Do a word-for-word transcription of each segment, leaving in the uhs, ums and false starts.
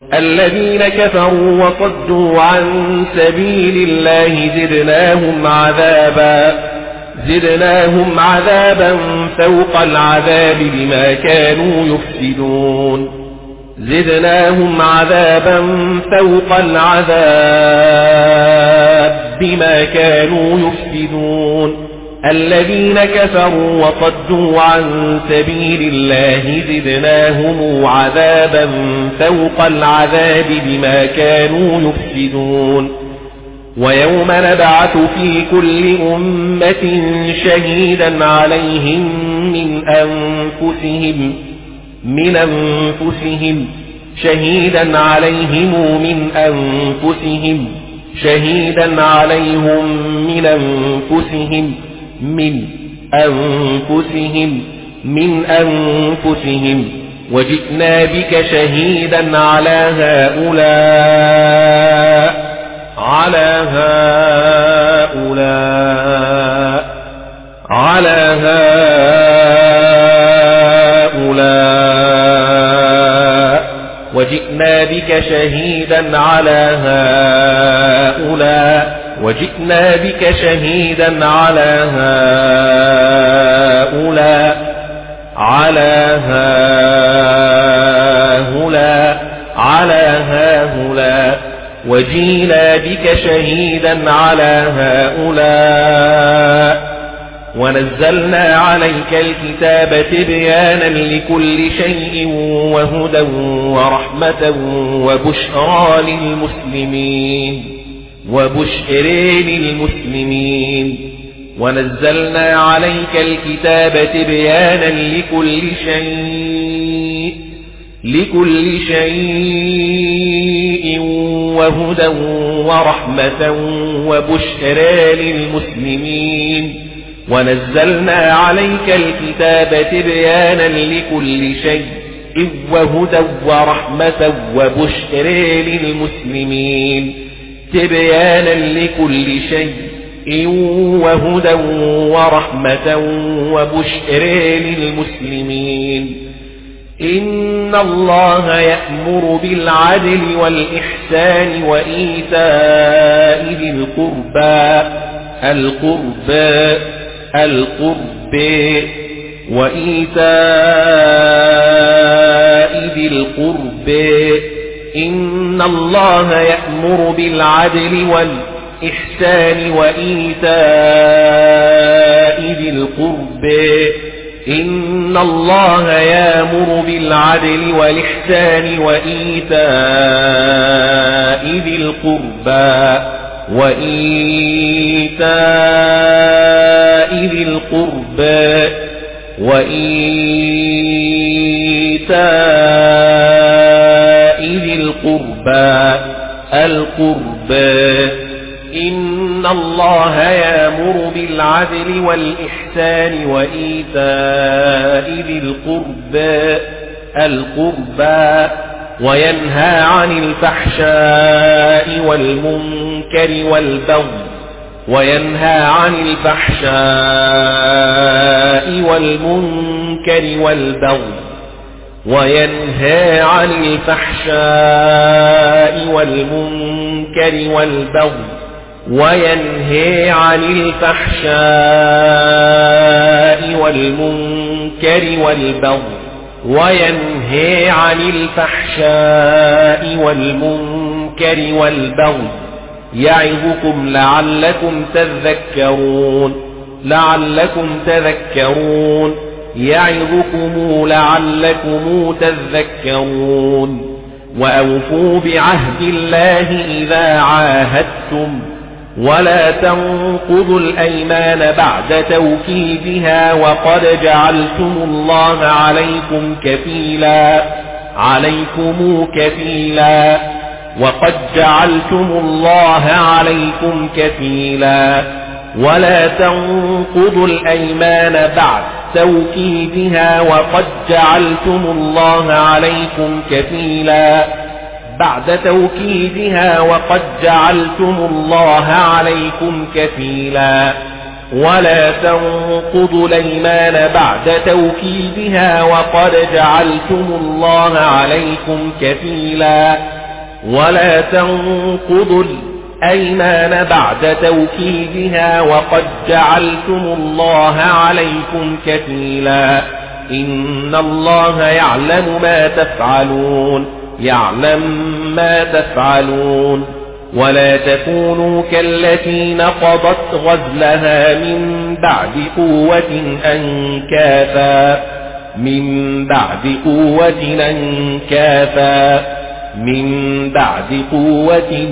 الذين كفروا وصدوا عن سبيل الله زدناهم عذابا زدناهم عذابا فوق العذاب بما كانوا يفسدون زدناهم عذابا فوق العذاب بما كانوا يفسدون الذين كفروا وصدوا عن سبيل الله زدناهم عذابا فوق العذاب بما كانوا يفسدون ويوم نبعث في كل أمة شهيدا عليهم من أنفسهم من أنفسهم شهيدا عليهم من أنفسهم شهيدا عليهم من أنفسهم من أنفسهم من أنفسهم وجئنا بك شهيدا على هؤلاء على هؤلاء على هؤلاء وجئنا بك شهيدا على هؤلاء وجئنا بك شهيدا على هؤلاء على هؤلاء على هؤلاء وجينا بك شهيدا على هؤلاء ونزلنا عليك الكتاب تبيانا لكل شيء وهدى ورحمة وبشرى للمسلمين وبشرى للمسلمين ونزلنا عليك الكتاب تبيانا لكل شيء لكل شيء وهدى ورحمة وبشرى للمسلمين ونزلنا عليك الكتاب تبيانا لكل شيء وهدى ورحمة وبشرى للمسلمين تبيانا لكل شيء وهدى ورحمة وبشرى للمسلمين إن الله يأمر بالعدل والإحسان وإيتاء ذي القربى القربى القربى وإيتاء ذي القربى إن الله يأمر بالعدل والإحسان وإيتاء ذي القربى إن الله يأمر بالعدل والإحسان وإيتاء ذي القربى وإيتاء ذي القربى وإيتاء ذي القربى القربى إن الله يأمر بالعدل والإحسان وإيتاء ذي القربى القربى وينهى عن الفحشاء والمنكر والبغي وينهى عن الفحشاء والمنكر والبغي وينهى عن الفحشاء والمنكر والبغي وينهى عن الفحشاء والمنكر والبغي وينهى عن الفحشاء والمنكر والبغي يعظكم لعلكم تذكرون لعلكم تذكرون يعظكم لعلكم تذكرون وأوفوا بعهد الله إذا عاهدتم ولا تنقضوا الأيمان بعد توكيدها وقد جعلتم الله عليكم كفيلا عليكم كفيلا وقد جعلتم الله عليكم كفيلا ولا تنقضوا الأيمان بعد توكيدها وقد جعلتم الله عليكم كفيلا بعد توكيدها وقد جعلتم الله عليكم كفيلا ولا تنقضوا الأيمان بعد توكيدها وقد جعلتم الله عليكم كفيلا ولا تنقضوا الأيمان بعد توكيدها وقد جعلتم الله عليكم كفيلا إن الله يعلم ما تفعلون يعلم ما تفعلون ولا تكونوا كالتي نقضت غزلها من بعد قوة أنكاثا من بعد قوة أنكاثا من بعد قوة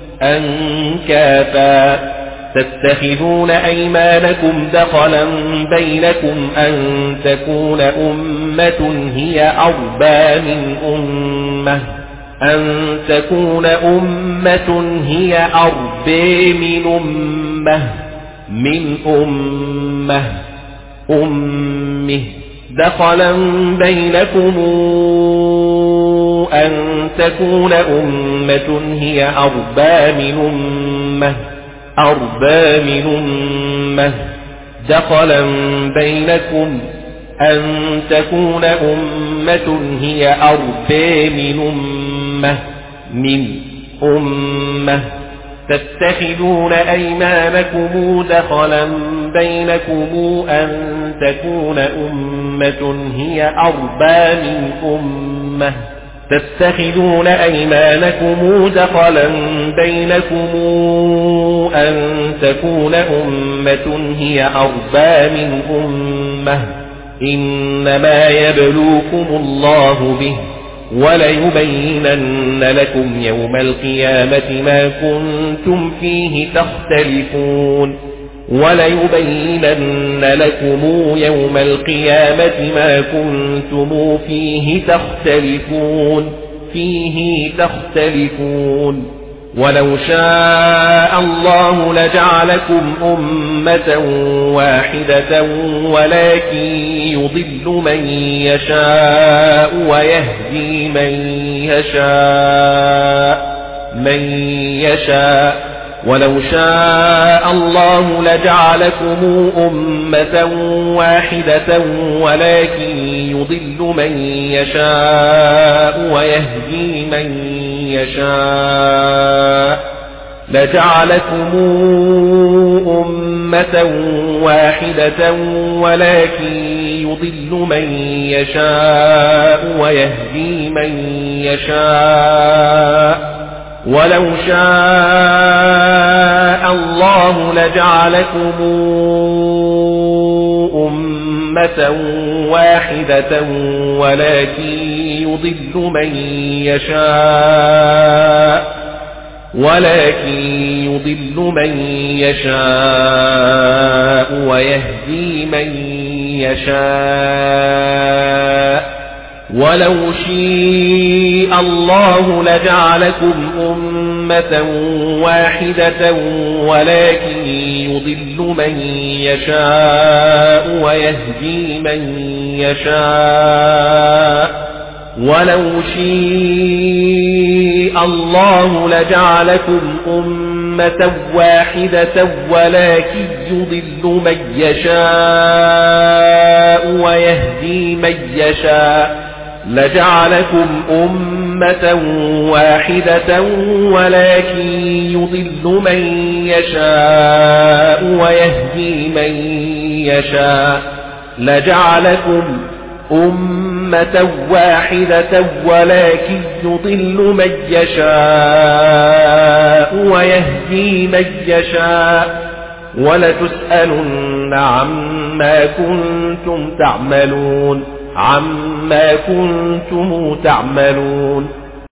أنكاثا تتخذون أيمانكم دخلا بينكم أن تكون أمة هي أربى من أمة أن تكون أمة هي أربى من أمة من أمة أمه دخلا بينكم أن تكون أمة هي أربى من أمة أربى من أمة دخلا بينكم أن تكون أمة هي أربى من أمة من أمة تتخذون أيمانكم دخلا بينكم أن تكون أمة هي أربى من أمة تتخذون أيمانكم دخلا بينكم أن تكون أمة هي أربى من أمة إنما يبلوكم الله به وليبينن لكم يوم القيامة ما كنتم فيه تختلفون وليبينن لكم يوم القيامة ما كنتم فيه تختلفون فيه تختلفون ولو شاء الله لجعلكم أمة واحدة ولكن يضل من يشاء ويهدي من يشاء من يشاء ولو شاء الله لجعلكم أمة واحدة ولكن يضل من يشاء ويهدي من يشاء لجعلكم أمة واحدة ولكن يضل من يشاء ويهدي من يشاء ولو شاء الله لجعلكم أمة واحدة ولكن يضل من يشاء ولكن يضل من يشاء ويهدي من يشاء ولو شاء الله لجعلكم أمة واحدة ولكن يضل من يشاء ويهدي من يشاء ولو شاء الله لجعلكم أمة واحدة ولكن يضل من يشاء ويهدي من يشاء لجعلكم أمة واحدة ولكن يضل من يشاء ويهدي من يشاء لجعلكم أمة واحدة ولكن يضل من يشاء ويهدي من يشاء ولتسألن عما كنتم تعملون عما كنتم تعملون